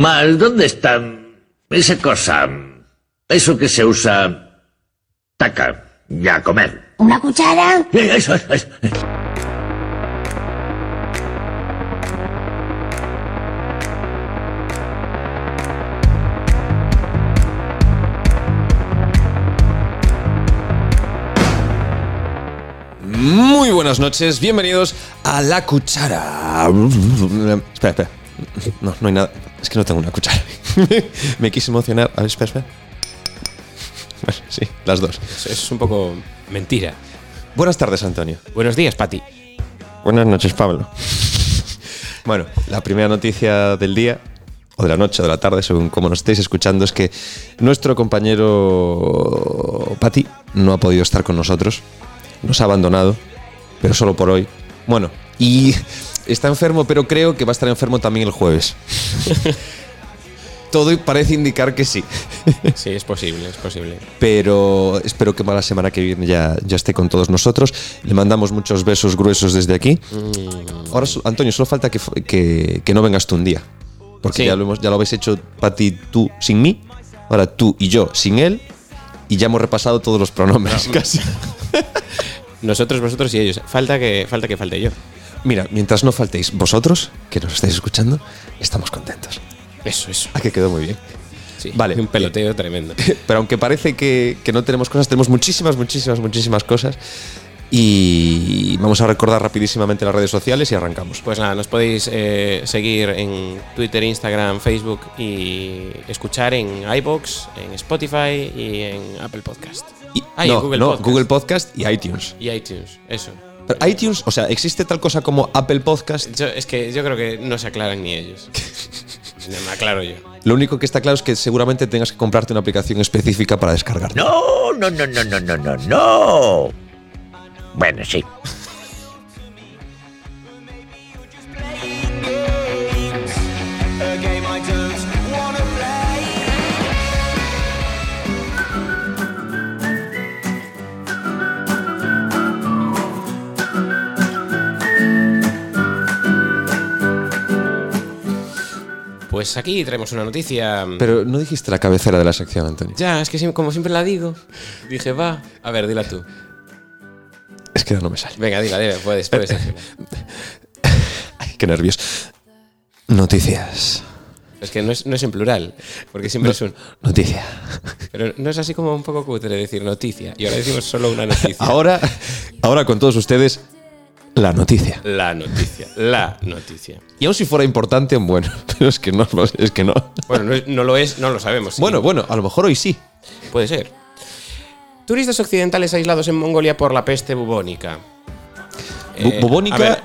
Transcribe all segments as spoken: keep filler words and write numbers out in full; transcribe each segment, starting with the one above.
Mal, ¿dónde está esa cosa? Eso que se usa... Taca, ya comer. ¿Una cuchara? Eso, eso, eso. Muy buenas noches, bienvenidos a La Cuchara. Espera, espera. No, no hay nada. Es que no tengo una cuchara. Me quise emocionar. A ver, espera, espera. Bueno, sí, las dos. Eso es un poco mentira. Buenas tardes, Antonio. Buenos días, Pati. Buenas noches, Pablo. Bueno, la primera noticia del día, o de la noche o de la tarde, según como nos estéis escuchando, es que nuestro compañero Pati no ha podido estar con nosotros. Nos ha abandonado, pero solo por hoy. Bueno, y está enfermo, pero creo que va a estar enfermo también el jueves. Todo parece indicar que sí. Sí, es posible, es posible. Pero espero que para la semana que viene ya, ya esté con todos nosotros. Le mandamos muchos besos gruesos desde aquí. Mm. Ahora, Antonio, solo falta que, que, que no vengas tú un día. Porque sí. ya, lo hemos, ya lo habéis hecho, Pati, tú sin mí. Ahora tú y yo sin él. Y ya hemos repasado todos los pronombres, no. casi. Nosotros, vosotros y ellos. Falta que, falta que falte yo. Mira, mientras no faltéis vosotros, que nos estáis escuchando, estamos contentos. Eso, eso. Ah, que quedó muy bien. Sí, vale. Un peloteo tremendo. Pero aunque parece que, que no tenemos cosas, tenemos muchísimas, muchísimas, muchísimas cosas. Y vamos a recordar rapidísimamente las redes sociales y arrancamos. Pues nada, nos podéis eh, seguir en Twitter, Instagram, Facebook y escuchar en iVoox, en Spotify y en Apple Podcast. Y, ah, no, y Google, no, Podcast. Google Podcast y iTunes. Y iTunes, eso. Pero iTunes, o sea, ¿existe tal cosa como Apple Podcast? Yo, es que yo creo que no se aclaran ni ellos. No me aclaro yo. Lo único que está claro es que seguramente tengas que comprarte una aplicación específica para descargar. No, no, no, no, no, no, no, no. Bueno, sí. Pues aquí traemos una noticia. Pero no dijiste la cabecera de la sección, Antonio. Ya, es que como siempre la digo. Dije, va. A ver, dila tú. Es que no me sale. Venga, dila, dila, puedes, puedes. Ay, qué nervios. Noticias. Es que no es, no es en plural, porque siempre no, es un... Noticia. Pero no es así como un poco cutre decir noticia. Y ahora decimos solo una noticia. Ahora, ahora con todos ustedes, la noticia. La noticia, la noticia. Y aun si fuera importante, bueno, pero es que no, es que no. Bueno, no, no lo es, no lo sabemos. ¿Sí? Bueno, bueno, a lo mejor hoy sí. Puede ser. Turistas occidentales aislados en Mongolia por la peste bubónica. Eh, bubónica.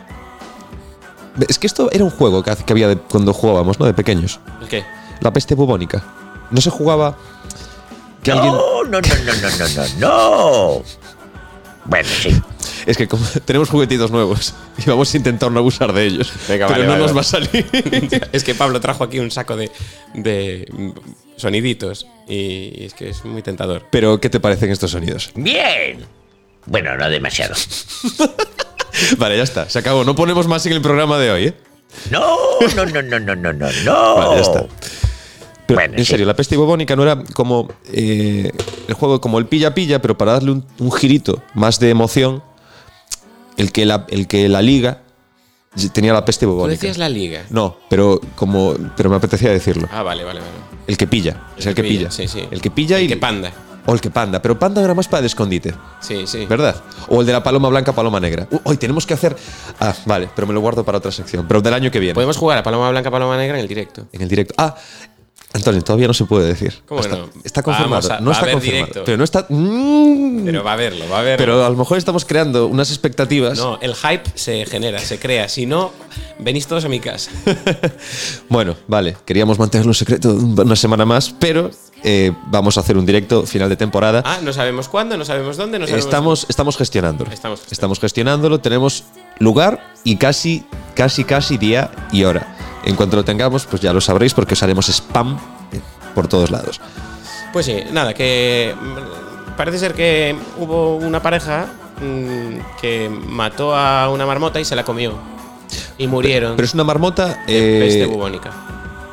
Es que esto era un juego que, que había de, cuando jugábamos, ¿no? De pequeños. ¿El qué? La peste bubónica. No se jugaba. Que no, alguien... no, no, no, no, no, no, no. Bueno, sí. Es que como tenemos juguetitos nuevos y vamos a intentar no abusar de ellos. Venga, pero vale, no vale, nos vale. va a salir. Es que Pablo trajo aquí un saco de, de soniditos y es que es muy tentador. Pero, ¿qué te parecen estos sonidos? Bien. Bueno, no demasiado. Vale, ya está. Se acabó. No ponemos más en el programa de hoy, ¿eh? No, no, no, no, no, no, no, no. Vale, ya está. Pero, bueno, en serio, sí. la peste bubónica no era como eh, el juego como el pilla-pilla, pero para darle un, un girito más de emoción, el que la, el que la liga tenía la peste bubónica. ¿Tú decías la liga? No, pero como pero me apetecía decirlo. Ah, vale, vale, vale. El que pilla. El Es el que que pilla, pilla. sí, sí. El que pilla el y... que panda. O el que panda. Pero panda era más para el escondite. Sí, sí. ¿Verdad? O el de la paloma blanca, paloma negra. Uh, hoy tenemos que hacer... Ah, vale, pero me lo guardo para otra sección. Pero del año que viene. Podemos jugar a paloma blanca, paloma negra en el directo. En el directo. Ah, Antonio, todavía no se puede decir. ¿Cómo está, no? Está confirmado. A, no va está a haber confirmado. directo. Pero no está... Mm, Pero va a verlo, va a verlo. pero a lo mejor estamos creando unas expectativas. No, el hype se genera, se crea. Si no, venís todos a mi casa. Bueno, vale. Queríamos mantenerlo en secreto una semana más, pero eh, vamos a hacer un directo final de temporada. Ah, no sabemos cuándo, no sabemos dónde, no sabemos... Estamos, estamos gestionándolo. Estamos gestionando. Estamos gestionándolo. Tenemos lugar y casi, casi, casi día y hora. En cuanto lo tengamos, pues ya lo sabréis porque os haremos spam por todos lados. Pues sí, nada, que parece ser que hubo una pareja mmm, que mató a una marmota y se la comió. Y murieron. Pero es una marmota. de Eh, peste bubónica.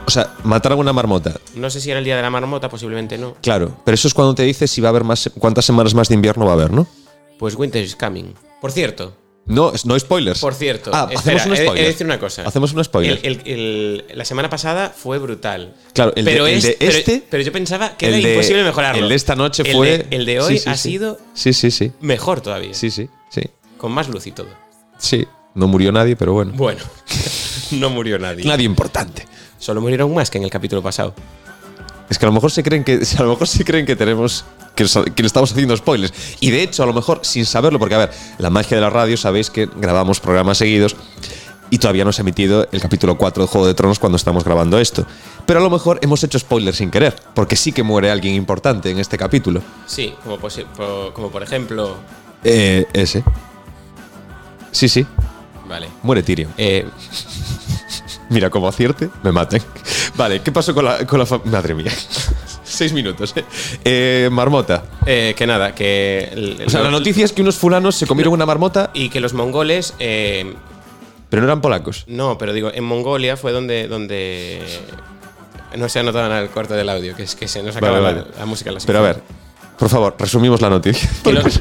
O sea, mataron una marmota. No sé si era el día de la marmota, posiblemente no. Claro, pero eso es cuando te dice si va a haber más, cuántas semanas más de invierno va a haber, ¿no? Pues winter is coming. Por cierto. No, no spoilers. Por cierto. Ah, espera, hacemos un spoiler. He, he de decir una cosa. Hacemos un spoiler. El, el, el, la semana pasada fue brutal. Claro, el, pero de, el es, de pero, este. Pero yo pensaba que el era de, imposible mejorarlo. El de esta noche el fue. De, el de hoy sí, sí, ha sí. sido. Sí, sí, sí. Mejor todavía. Sí, sí, sí. Con más luz y todo. Sí. No murió nadie, pero bueno. Bueno, no murió nadie. Nadie importante. Solo murieron más que en el capítulo pasado. Es que a lo mejor se creen que a lo mejor se creen que tenemos que, que le estamos haciendo spoilers y de hecho a lo mejor sin saberlo, porque a ver, la magia de la radio, sabéis que grabamos programas seguidos y todavía no se ha emitido el capítulo cuatro de Juego de Tronos cuando estamos grabando esto. Pero a lo mejor hemos hecho spoilers sin querer, porque sí que muere alguien importante en este capítulo. Sí, como, posi- por, como por ejemplo. Eh, ese. Sí, sí. Vale. Muere Tyrion. Eh, Mira, como acierte, me maten. Vale, ¿qué pasó con la, con la fa- Madre mía. Seis minutos, ¿eh? eh marmota. eh, que nada, que. El, O sea, la noticia es que unos fulanos se comieron una marmota, Y que los mongoles. Eh, pero no eran polacos. no, pero digo, en Mongolia fue donde. donde no se ha notado nada el corte del audio, que es que se nos acaba Vale, la, vale. la música. En la Pero a sección. ver, por favor, resumimos la noticia. Que los-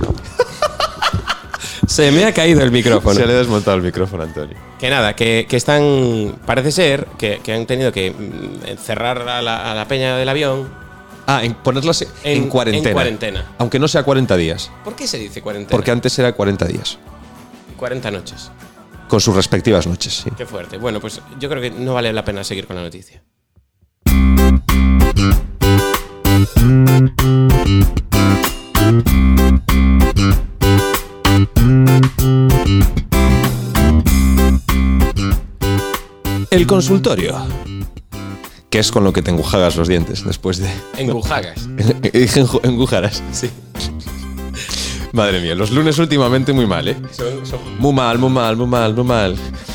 Se me ha caído el micrófono. Se le ha desmontado el micrófono a Antonio. Que nada, que, que están. Parece ser que, que han tenido que mm, cerrar a la, a la peña del avión. Ah, en ponerlas en, En- cuarentena. en cuarentena. Aunque no sea cuarenta días. ¿Por qué se dice cuarentena? Porque antes era cuarenta días. cuarenta noches. Con sus respectivas noches, sí. Qué fuerte. Bueno, pues yo creo que no vale la pena seguir con la noticia. El consultorio. Que es con lo que te engujagas los dientes después de. Engujagas. Dije enju- engujaras. Sí. Madre mía, los lunes últimamente muy mal, ¿eh? Son, son- Muy mal, muy mal, muy mal, muy mal.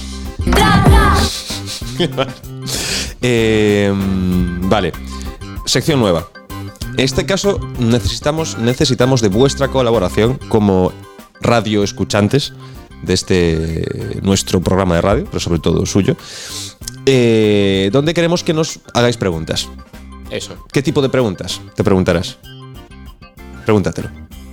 Eh, vale, sección nueva. En este caso necesitamos, necesitamos de vuestra colaboración como radio escuchantes de este nuestro programa de radio, pero sobre todo suyo, eh, donde queremos que nos hagáis preguntas. Eso. ¿Qué tipo de preguntas? Te preguntarás. Pregúntatelo.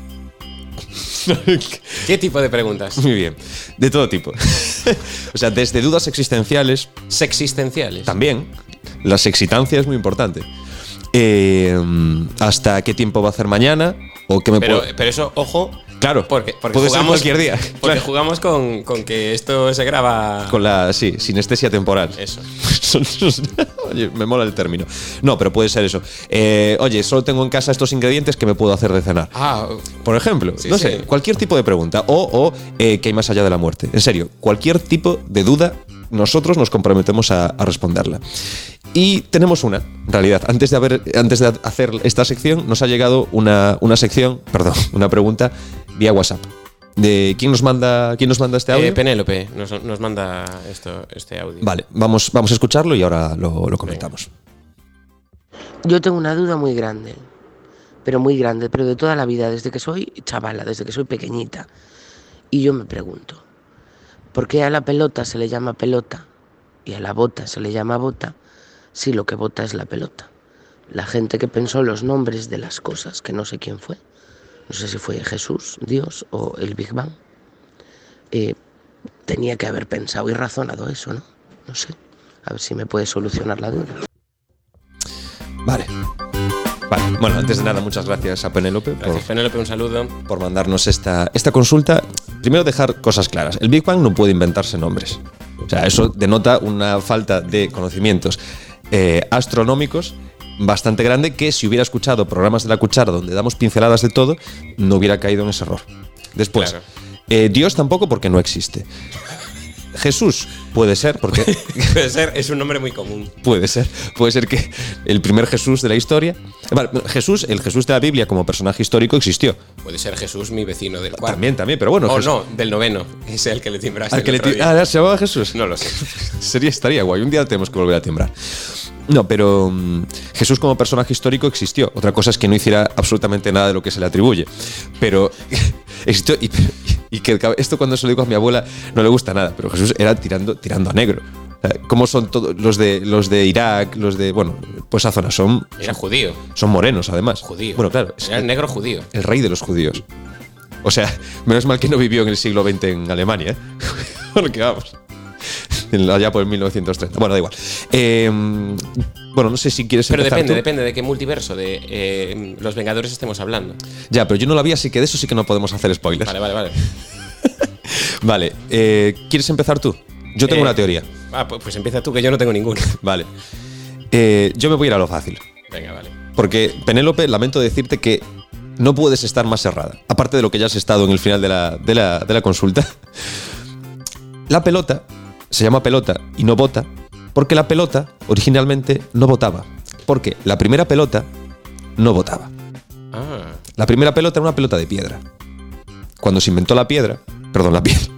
¿Qué tipo de preguntas? Muy bien, de todo tipo. O sea, desde dudas existenciales, Sexistenciales. también. La sexitancia es muy importante. Eh, hasta qué tiempo va a hacer mañana o qué me Pero, puedo. pero eso, ojo. Claro, Porque, porque puede ser jugamos, cualquier día. Porque Claro. jugamos con, con que esto se graba. Con la, sí, sinestesia temporal. Eso. Son- son- Oye, me mola el término. No, pero puede ser eso. Eh, oye, solo tengo en casa estos ingredientes que me puedo hacer de cenar. Ah, Por ejemplo, Sí, no sí. sé, cualquier tipo de pregunta. O, o eh, ¿qué hay más allá de la muerte? En serio, cualquier tipo de duda, nosotros nos comprometemos a, a responderla. Y tenemos una, en realidad. Antes de, haber, antes de hacer esta sección, nos ha llegado una, una sección, perdón, una pregunta vía WhatsApp. De ¿quién nos manda, quién nos manda este audio? eh, Penélope nos, nos manda esto, este audio. Vale, vamos, vamos a escucharlo y ahora lo, lo comentamos. Yo tengo una duda muy grande, pero muy grande, pero de toda la vida, desde que soy chavala, desde que soy pequeñita. Y yo me pregunto, ¿por qué a la pelota se le llama pelota y a la bota se le llama bota si lo que bota es la pelota? La gente que pensó los nombres de las cosas, que no sé quién fue, no sé si fue Jesús, Dios o el Big Bang, eh, tenía que haber pensado y razonado eso, ¿no? No sé, a ver si me puede solucionar la duda. Vale. Vale, bueno, antes de nada, muchas gracias a Penélope por, Gracias, Penélope, un saludo. por mandarnos esta, esta consulta. Primero, dejar cosas claras. El Big Bang no puede inventarse nombres. O sea, eso denota una falta de conocimientos eh, astronómicos bastante grande que, si hubiera escuchado programas de La Cuchara donde damos pinceladas de todo, no hubiera caído en ese error. Después, Claro. eh, Dios tampoco, porque no existe. Jesús puede ser, porque Puede ser, es un nombre muy común. puede ser, puede ser que el primer Jesús de la historia. Vale, Jesús, el Jesús de la Biblia como personaje histórico existió. Puede ser Jesús, mi vecino del cuarto. También, también, pero bueno. O Jesús- no, del noveno. Es el que le timbraste. Al el que le otro ti- día. ah, ¿se llamaba Jesús? No lo sé. Sería, estaría guay. Un día tenemos que volver a timbrar. No, pero mm, Jesús como personaje histórico existió. Otra cosa es que no hiciera absolutamente nada de lo que se le atribuye. Pero existió. Y, y que esto, cuando se lo digo a mi abuela, no le gusta nada. Pero Jesús era tirando, tirando a negro. ¿Cómo son todos los de los de Irak, los de, bueno, pues esa zona son Era judío. Son morenos, además. Judío. Bueno, claro. Era el negro judío. El rey de los judíos. O sea, menos mal que no vivió en el siglo veinte en Alemania, ¿eh? Porque vamos. Allá por el mil novecientos treinta. Bueno, da igual. Eh, bueno, no sé si quieres Pero empezar depende, tú. depende de qué multiverso de eh, los Vengadores estemos hablando. Ya, pero yo no la vi, así que de eso sí que no podemos hacer spoilers. Vale, vale, vale. Vale, eh, ¿quieres empezar tú? Yo tengo Eh, una teoría. Ah, pues, pues empieza tú, que yo no tengo ninguna. Vale. Eh, yo me voy a ir a lo fácil. Venga, vale. Porque, Penélope, lamento decirte que no puedes estar más errada. Aparte de lo que ya has estado en el final de la, de la, de la consulta. La pelota se llama pelota y no bota porque la pelota originalmente no botaba. Porque la primera pelota no botaba. Ah. La primera pelota era una pelota de piedra. Cuando se inventó la piedra, perdón, la piedra.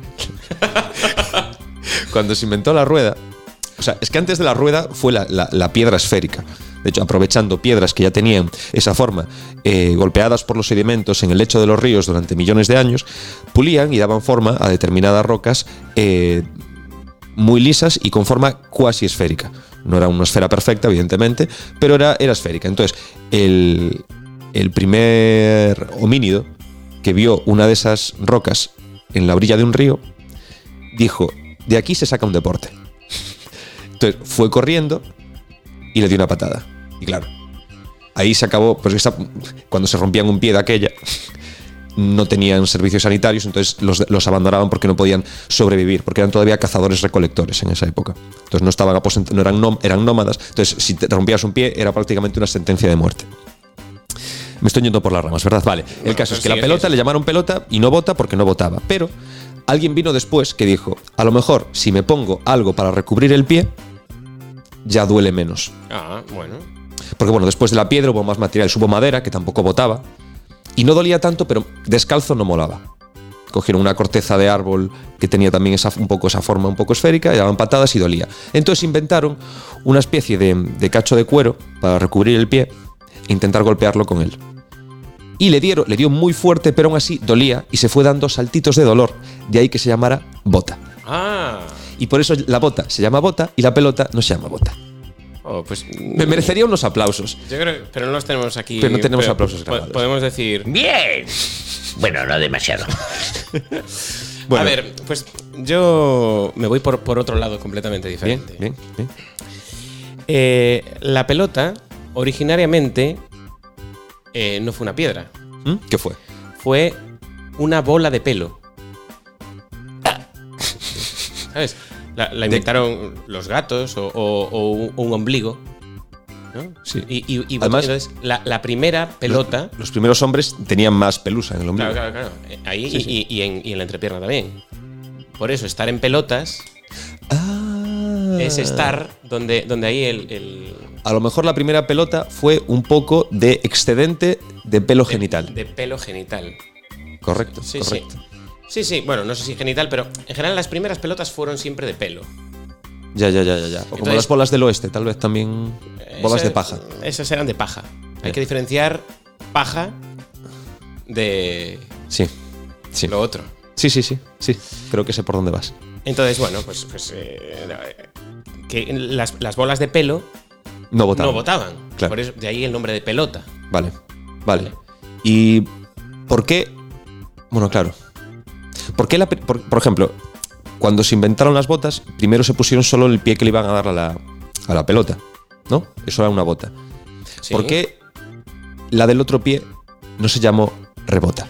Cuando se inventó la rueda, o sea, es que antes de la rueda fue la, la, la piedra esférica. De hecho, aprovechando piedras que ya tenían esa forma, eh, golpeadas por los sedimentos en el lecho de los ríos durante millones de años, pulían y daban forma a determinadas rocas eh, muy lisas y con forma cuasi esférica. No era una esfera perfecta, evidentemente, pero era, era esférica. Entonces, el, el primer homínido que vio una de esas rocas en la orilla de un río, dijo, de aquí se saca un deporte. Entonces, fue corriendo y le dio una patada. Y claro, ahí se acabó, pues esa, cuando se rompían un pie de aquella, no tenían servicios sanitarios, entonces los, los abandonaban porque no podían sobrevivir, porque eran todavía cazadores-recolectores en esa época. Entonces no estaban aposentados, no eran, nom, eran nómadas, entonces si te rompías un pie era prácticamente una sentencia de muerte. Me estoy yendo por las ramas, ¿verdad? Vale, el No, caso es que sigue, la pelota sigue. le llamaron pelota y no bota porque no botaba, pero alguien vino después que dijo, a lo mejor si me pongo algo para recubrir el pie, ya duele menos. Ah, bueno. Porque bueno, después de la piedra hubo más material, hubo madera que tampoco botaba y no dolía tanto, pero descalzo no molaba. Cogieron una corteza de árbol que tenía también esa, un poco esa forma un poco esférica, y daban patadas y dolía. Entonces inventaron una especie de, de cacho de cuero para recubrir el pie e intentar golpearlo con él. Y le, dieron, le dio muy fuerte, pero aún así dolía y se fue dando saltitos de dolor. De ahí que se llamara bota. Ah. Y por eso la bota se llama bota y la pelota no se llama bota. Oh, pues. Me merecería unos aplausos. Yo creo, pero no los tenemos aquí. Pero no tenemos aplausos po- grabados. Podemos decir. Bien. Bueno, no demasiado. Bueno, A ver, pues yo me voy por, por otro lado completamente bien, diferente. bien, bien. Eh, la pelota, originariamente, eh, no fue una piedra. ¿Mm? ¿Qué fue? Fue una bola de pelo. ¿Sabes? La, la inventaron los gatos o, o- o un, un ombligo. ¿No? Sí. Y, y- y Además- entonces, la, la primera pelota. Los primeros hombres tenían más pelusa en el ombligo. Claro, claro, claro. Eh, Ahí Sí, y, sí. y- y en, y en la entrepierna también. Por eso, estar en pelotas Ah. es estar donde, donde ahí el. el- A lo mejor la primera pelota fue un poco de excedente de pelo genital. De pelo genital. Correcto, Sí, correcto. sí. Sí, sí, bueno, no sé si genital, pero en general las primeras pelotas fueron siempre de pelo. Ya, ya, ya, ya, ya. O como Entonces- las bolas del oeste, tal vez también bolas Esa- de paja. Esas eran de paja. Hay Ya. que diferenciar paja de Sí, sí. lo otro. Sí, sí, sí, sí. Creo que sé por dónde vas. Entonces, bueno, pues, pues, eh, que las, las bolas de pelo No votaban. no botaban. Claro. Por eso, de ahí el nombre de pelota. Vale, vale. ¿Y por qué? Bueno, claro. ¿Por qué, la, pe- por, por ejemplo, cuando se inventaron las botas, primero se pusieron solo el pie que le iban a dar a la, a la pelota, ¿no? Eso era una bota. Sí. ¿Por qué la del otro pie no se llamó rebota?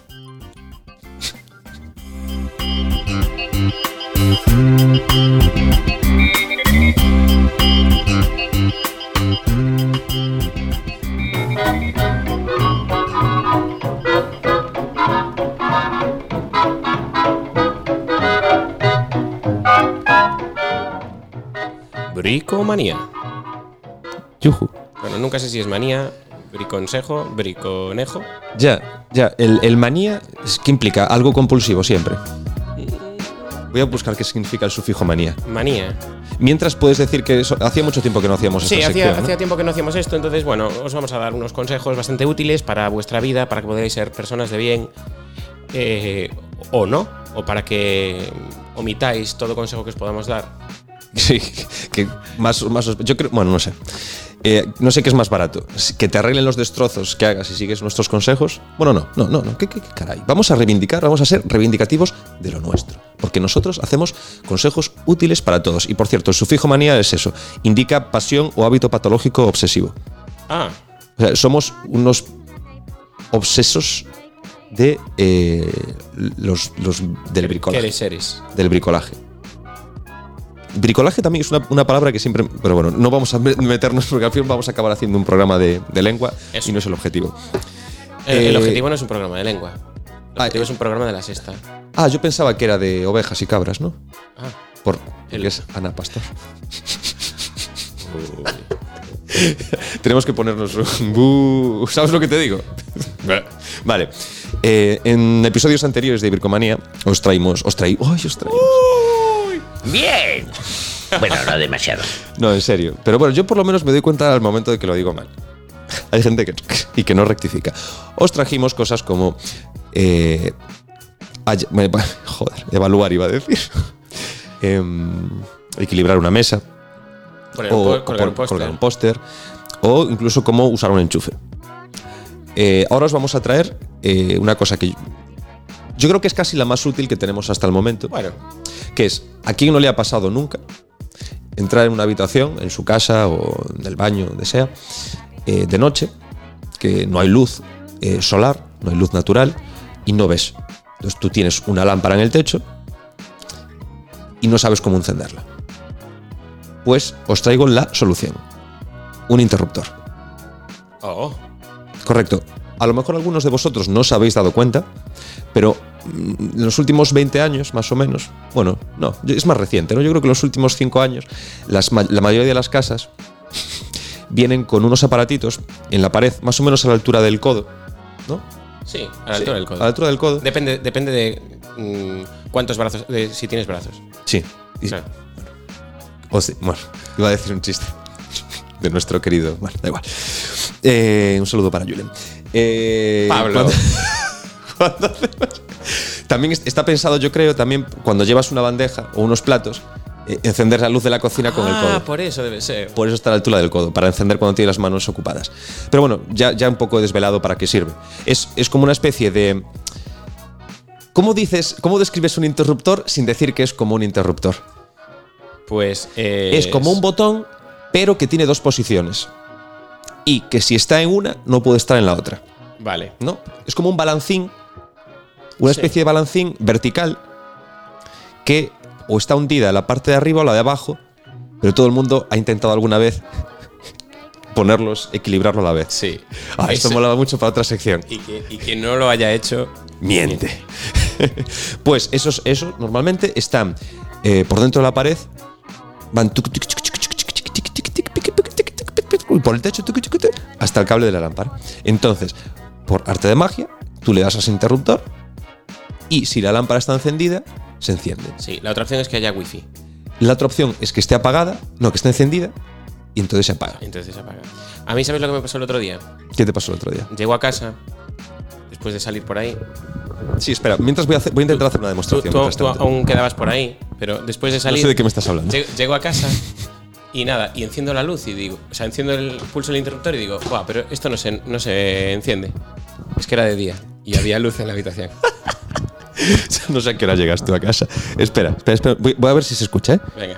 Bricomanía. Yuju. Bueno, nunca sé si es manía, briconsejo, briconejo. Ya, ya. El, el manía es que implica algo compulsivo siempre. Voy a buscar qué significa el sufijo manía. Manía. Mientras puedes decir que eso- hacía mucho tiempo que no hacíamos Sí, esta hacía, sección, ¿no? hacía tiempo que no hacíamos esto, entonces, bueno, os vamos a dar unos consejos bastante útiles para vuestra vida, para que podáis ser personas de bien eh, o no, o para que omitáis todo consejo que os podamos dar Sí, que más, más yo creo, bueno, no sé. Eh, no sé qué es más barato, que te arreglen los destrozos que hagas si sigues nuestros consejos. Bueno, no, no, no, no, ¿qué, qué, qué caray? Vamos a reivindicar, vamos a ser reivindicativos de lo nuestro, porque nosotros hacemos consejos útiles para todos. Y por cierto, el sufijo manía es eso, indica pasión o hábito patológico obsesivo. Ah. O sea, somos unos obsesos de eh, los, los del bricolaje. ¿Qué eres, eres? Del bricolaje. Bricolaje también es una, una palabra que siempre... Pero bueno, no vamos a meternos porque al final vamos a acabar haciendo un programa de, de lengua. Eso. Y no es el objetivo. El, eh, el objetivo no es un programa de lengua. El objetivo ah, es un programa de la sexta. Ah, yo pensaba que era de ovejas y cabras, ¿no? Ah. Por, porque el... es Ana Pastor. Tenemos que ponernos un... bu- ¿Sabes lo que te digo? Vale. Eh, en episodios anteriores de Bricomanía os traímos... Os traí... ¡Ay, os traímos! ¡Bien! Bueno, no demasiado. No, en serio. Pero bueno, yo por lo menos me doy cuenta al momento de que lo digo mal. Hay gente que, y que no rectifica. Os trajimos cosas como... Eh, ay, joder, evaluar iba a decir. Eh, equilibrar una mesa. Poner o, un, o colgar, por, un colgar un póster. O incluso cómo usar un enchufe. Eh, ahora os vamos a traer eh, una cosa que... Yo, yo creo que es casi la más útil que tenemos hasta el momento. Bueno. Que es, ¿a quién no le ha pasado nunca entrar en una habitación, en su casa o en el baño, donde sea, eh, de noche, que no hay luz eh, solar, no hay luz natural y no ves? Entonces tú tienes una lámpara en el techo y no sabes cómo encenderla. Pues os traigo la solución. Un interruptor. Oh. Correcto. A lo mejor algunos de vosotros no os habéis dado cuenta, pero en los últimos veinte años, más o menos, bueno, no, es más reciente, ¿no? Yo creo que en los últimos cinco años, las, la mayoría de las casas vienen con unos aparatitos en la pared, más o menos a la altura del codo, ¿no? Sí, a la altura sí, del codo. A la altura del codo. Depende, depende de mmm, cuántos brazos, de si tienes brazos. Sí. Y, claro. O sea, bueno, iba a decir un chiste de nuestro querido. Bueno, da igual. Eh, un saludo para Julen. Eh, Pablo. Cuando, cuando hacemos, también está pensado, yo creo, también cuando llevas una bandeja o unos platos, eh, encender la luz de la cocina con ah, el codo. Ah, por eso debe ser. Por eso está a la altura del codo, para encender cuando tienes las manos ocupadas. Pero bueno, ya, ya un poco desvelado para qué sirve. Es, es como una especie de... ¿Cómo dices, cómo describes un interruptor sin decir que es como un interruptor? Pues eh, es como un botón, pero que tiene dos posiciones. Y que si está en una, no puede estar en la otra. Vale. ¿No? Es como un balancín, una sí. especie de balancín vertical que o está hundida en la parte de arriba o la de abajo, pero todo el mundo ha intentado alguna vez ponerlos, equilibrarlo a la vez. Sí. Ah, esto Ese, molaba mucho para otra sección. Y que, y que no lo haya hecho, miente. miente. Pues esos, esos normalmente están eh, por dentro de la pared, van tuc, tuc, tuc, tuc, y por el techo hasta el cable de la lámpara. Entonces, por arte de magia, tú le das a ese interruptor y si la lámpara está encendida, se enciende. Sí, la otra opción es que haya wifi. La otra opción es que esté apagada, no, que esté encendida y entonces se apaga. Entonces se apaga. A mí, ¿sabes lo que me pasó el otro día? ¿Qué te pasó el otro día? Llego a casa, después de salir por ahí. Sí, espera, mientras voy a, hacer, voy a intentar tú, hacer una demostración. Tú, tú, tú aún quedabas por ahí, pero después de salir... No sé de qué me estás hablando. Llego, llego a casa y nada, y enciendo la luz y digo... O sea, enciendo el pulso del interruptor y digo, guau, pero esto no se, no se enciende. Es que era de día y había luz en la habitación. No sé a qué hora llegas tú a casa. Espera, espera, espera. Voy, voy a ver si se escucha, ¿eh? Venga.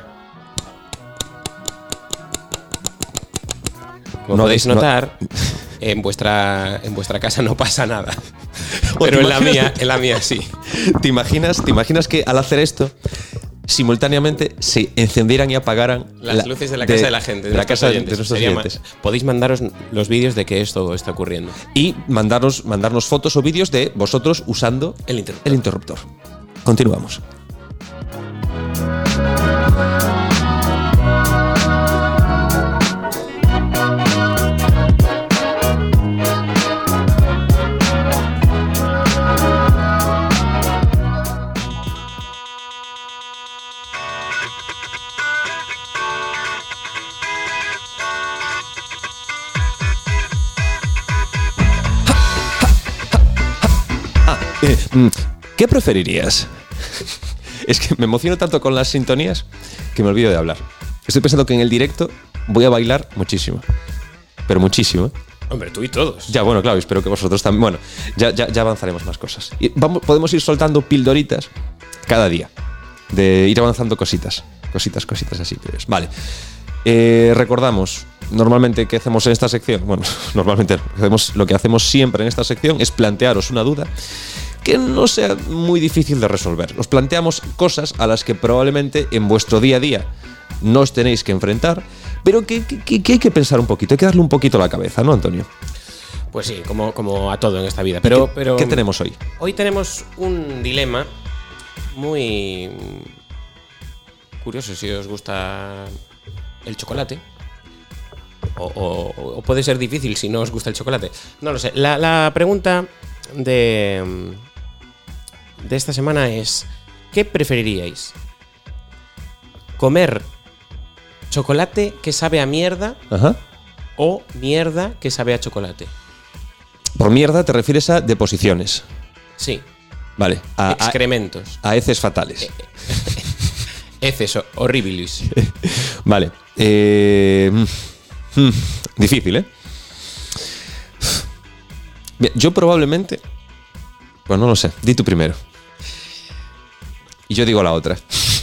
Como No podéis no, notar, en vuestra, en vuestra casa no pasa nada. Pero en la mía, en la mía sí. ¿Te imaginas, ¿Te imaginas que al hacer esto, simultáneamente se encendieran y apagaran las la, luces de la casa de, de la gente, de, de la casa oyentes. de nuestros oyentes? Podéis mandaros los vídeos de que esto está ocurriendo. Y mandarnos, mandarnos fotos o vídeos de vosotros usando el interruptor. el interruptor. Continuamos. ¿Qué preferirías? Es que me emociono tanto con las sintonías que me olvido de hablar. Estoy pensando que en el directo voy a bailar muchísimo. Pero muchísimo. Hombre, tú y todos. Ya, bueno, claro, espero que vosotros también. Bueno, ya, ya, ya avanzaremos más cosas. Y vamos, podemos ir soltando pildoritas cada día. De ir avanzando cositas. Cositas, cositas así. Pues, vale. Eh, recordamos, normalmente, ¿qué hacemos en esta sección? Bueno, normalmente hacemos, lo que hacemos siempre en esta sección es plantearos una duda que no sea muy difícil de resolver. Os planteamos cosas a las que probablemente en vuestro día a día no os tenéis que enfrentar, pero que, que, que hay que pensar un poquito, hay que darle un poquito a la cabeza, ¿no, Antonio? Pues sí, como, como a todo en esta vida. Pero, ¿Qué, pero ¿Qué tenemos hoy? Hoy tenemos un dilema muy curioso si os gusta el chocolate. O, o, o puede ser difícil si no os gusta el chocolate. No lo sé. La, la pregunta de, de esta semana es: ¿qué preferiríais? ¿Comer chocolate que sabe a mierda Ajá. o mierda que sabe a chocolate? Por mierda te refieres a deposiciones. Sí. Vale. A, Excrementos. A, a heces fatales. Heces horribilis. Vale. Eh, mm, difícil, ¿eh? Bien, yo probablemente... Bueno, no lo sé. Di tú primero. Y yo digo la otra.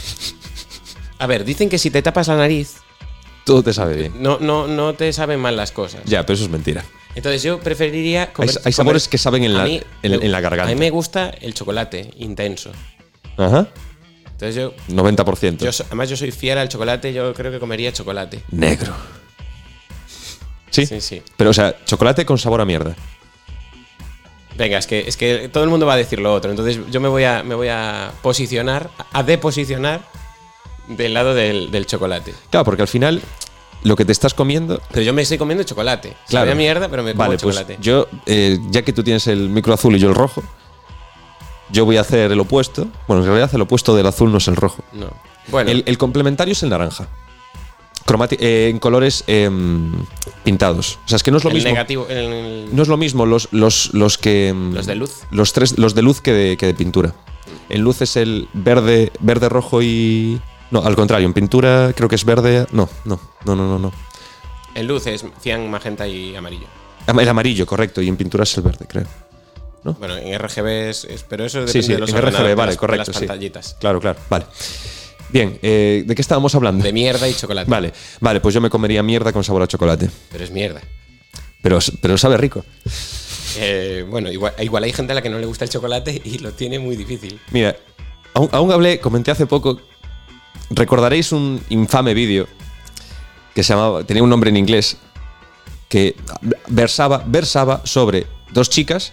A ver, dicen que si te tapas la nariz, todo te sabe bien. No, no, no te saben mal las cosas. Ya, pero eso es mentira. Entonces yo preferiría comer... Hay, hay sabores comer, que saben en la, mí, en, en la garganta. A mí me gusta el chocolate intenso. Ajá. Entonces yo... noventa por ciento. Yo, además yo soy fiel al chocolate, yo creo que comería chocolate. Negro. ¿Sí? Sí, sí. Pero, o sea, chocolate con sabor a mierda. Venga, es que, es que todo el mundo va a decir lo otro. Entonces yo me voy a, me voy a posicionar, a deposicionar del lado del, del chocolate. Claro, porque al final lo que te estás comiendo... Pero yo me estoy comiendo chocolate. Claro. Sabe a mierda, pero me como vale, chocolate. Pues yo, eh, ya que tú tienes el micro azul y yo el rojo, yo voy a hacer el opuesto. Bueno, en realidad el opuesto del azul no es el rojo. No. Bueno. El, el complementario es el naranja. Cromati eh, en colores eh, pintados. O sea, es que no es lo el mismo. Negativo, el, No es lo mismo los, los, los que. Los de luz. Los tres, los de luz que de, que de pintura. En luz es el verde, verde, rojo y. No, al contrario, en pintura creo que es verde. No, no, no, no, no. no. En luz es cian, magenta y amarillo. El amarillo, correcto, y en pintura es el verde, creo. ¿No? Bueno, en R G B es, es pero eso depende sí, sí, de los en R G B, vale, las, correcto, las pantallitas. Sí. Claro, claro, vale. Bien, eh, ¿de qué estábamos hablando? De mierda y chocolate. Vale, vale, pues yo me comería mierda con sabor a chocolate. Pero es mierda. Pero, pero sabe rico. Eh, bueno, igual, igual hay gente a la que no le gusta el chocolate y lo tiene muy difícil. Mira, aún, aún hablé, comenté hace poco. Recordaréis un infame vídeo que se llamaba, tenía un nombre en inglés, que versaba, versaba sobre dos chicas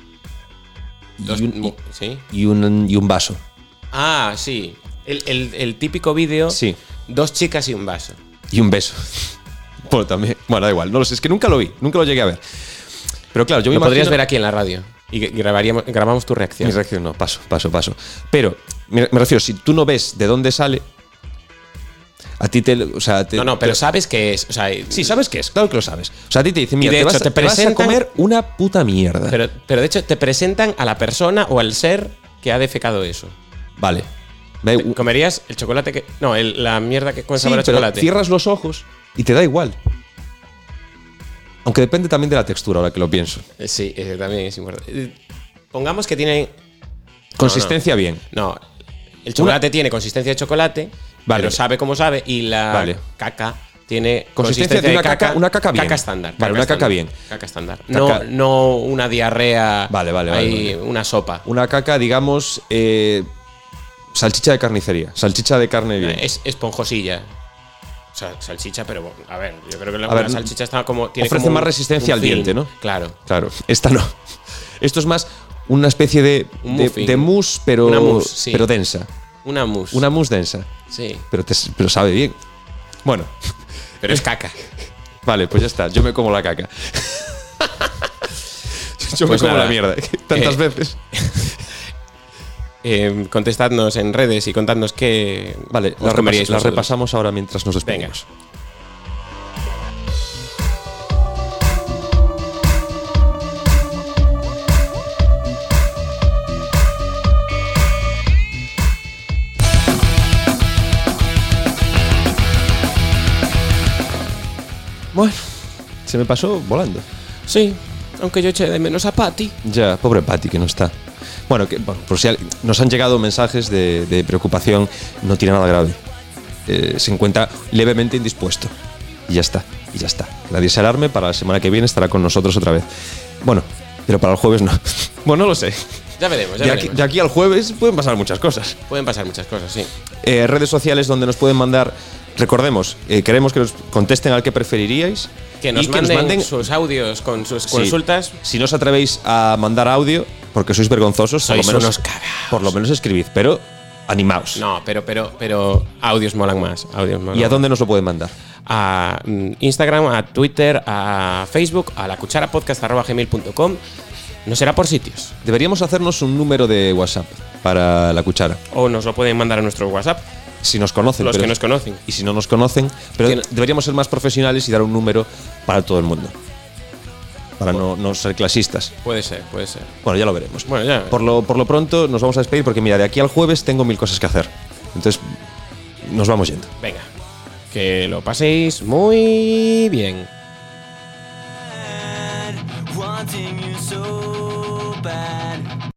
Dos, y, un, y, ¿sí? y, un, y un vaso. Ah, sí. El, el, el típico vídeo, sí. Dos chicas y un vaso. Y un beso. Bueno, también. Bueno, da igual. No lo sé, es que nunca lo vi, nunca lo llegué a ver. Pero claro, yo me lo imagino... podrías ver aquí en la radio y grabaríamos, grabamos tu reacción. Mi reacción no, paso, paso, paso. Pero, me, me refiero, si tú no ves de dónde sale, a ti te... O sea, te no, no, pero te, sabes qué es. O sea, sí, sabes qué es, claro que lo sabes. O sea, a ti te dicen, mira, de te, hecho, vas, te, te vas a comer una puta mierda. Pero, pero de hecho, te presentan a la persona o al ser que ha defecado eso. Vale. ¿Te ¿Comerías el chocolate que...? No, el, la mierda que con sabor a chocolate. Cierras los ojos y te da igual. Aunque depende también de la textura, ahora que lo pienso. Sí, eh, también es importante. Pongamos que tiene... Consistencia no, no. bien. No, el chocolate Una... tiene consistencia de chocolate, vale. Pero sabe como sabe, y la vale. caca tiene consistencia, consistencia de, una, de caca, caca, una caca bien. Caca estándar. Vale, caca una estándar, caca bien. Caca estándar. Caca. No, no una diarrea. Vale, vale, vale, hay vale. Una sopa. Una caca, digamos... Eh, salchicha de carnicería. Salchicha de carne bien. Es esponjosilla. O sea, salchicha, pero a ver, yo creo que la, ver, la salchicha está como. Tiene ofrece como más un, resistencia un al diente, ¿no? Claro. Claro. Esta no. Esto es más una especie de, de, de mousse, pero, una mousse, sí. pero densa. Una mousse. Una mousse densa. Sí. Pero, te, pero sabe bien. Bueno. Pero es caca. Vale, pues ya está. Yo me como la caca. Yo pues me como nada. la mierda. Tantas eh, veces. Eh, contestadnos en redes y contadnos qué. Vale, las repas la repasamos ahora mientras nos despedimos. Venga. Bueno, se me pasó volando. Sí, aunque yo eché de menos a Patty. Ya, pobre Patty, que no está. Bueno, que, bueno por si al- nos han llegado mensajes de, de preocupación, no tiene nada grave. Eh, se encuentra levemente indispuesto. Y ya está, y ya está. Nadie se alarme, para la semana que viene estará con nosotros otra vez. Bueno, pero para el jueves no. Bueno, no lo sé. Ya veremos, ya De aquí, veremos. de aquí al jueves pueden pasar muchas cosas. Pueden pasar muchas cosas, sí. Eh, redes sociales donde nos pueden mandar. Recordemos, eh, queremos que nos contesten al que preferiríais. Que nos, y manden, sus audios con sus Sí. consultas. Si no os atrevéis a mandar audio, porque sois vergonzosos, por Sois lo menos, unos cagaos. por lo menos escribid, pero animaos. No, pero, pero, pero audios molan más. Audios molan ¿Y a más. dónde nos lo pueden mandar? A mm, Instagram, a Twitter, a Facebook, a la cuchara podcast arroba gmail punto com. No será por sitios. Deberíamos hacernos un número de WhatsApp para la cuchara. O nos lo pueden mandar a nuestro WhatsApp. Si nos conocen. Los pero- que nos conocen. Y si no nos conocen, pero Que no- deberíamos ser más profesionales y dar un número para todo el mundo. Para no, no ser clasistas. Puede ser, puede ser. Bueno, ya lo veremos. Bueno, ya. Por lo, por lo pronto nos vamos a despedir porque mira, de aquí al jueves tengo mil cosas que hacer. Entonces, nos vamos yendo. Venga. Que lo paséis muy bien. Wanting you so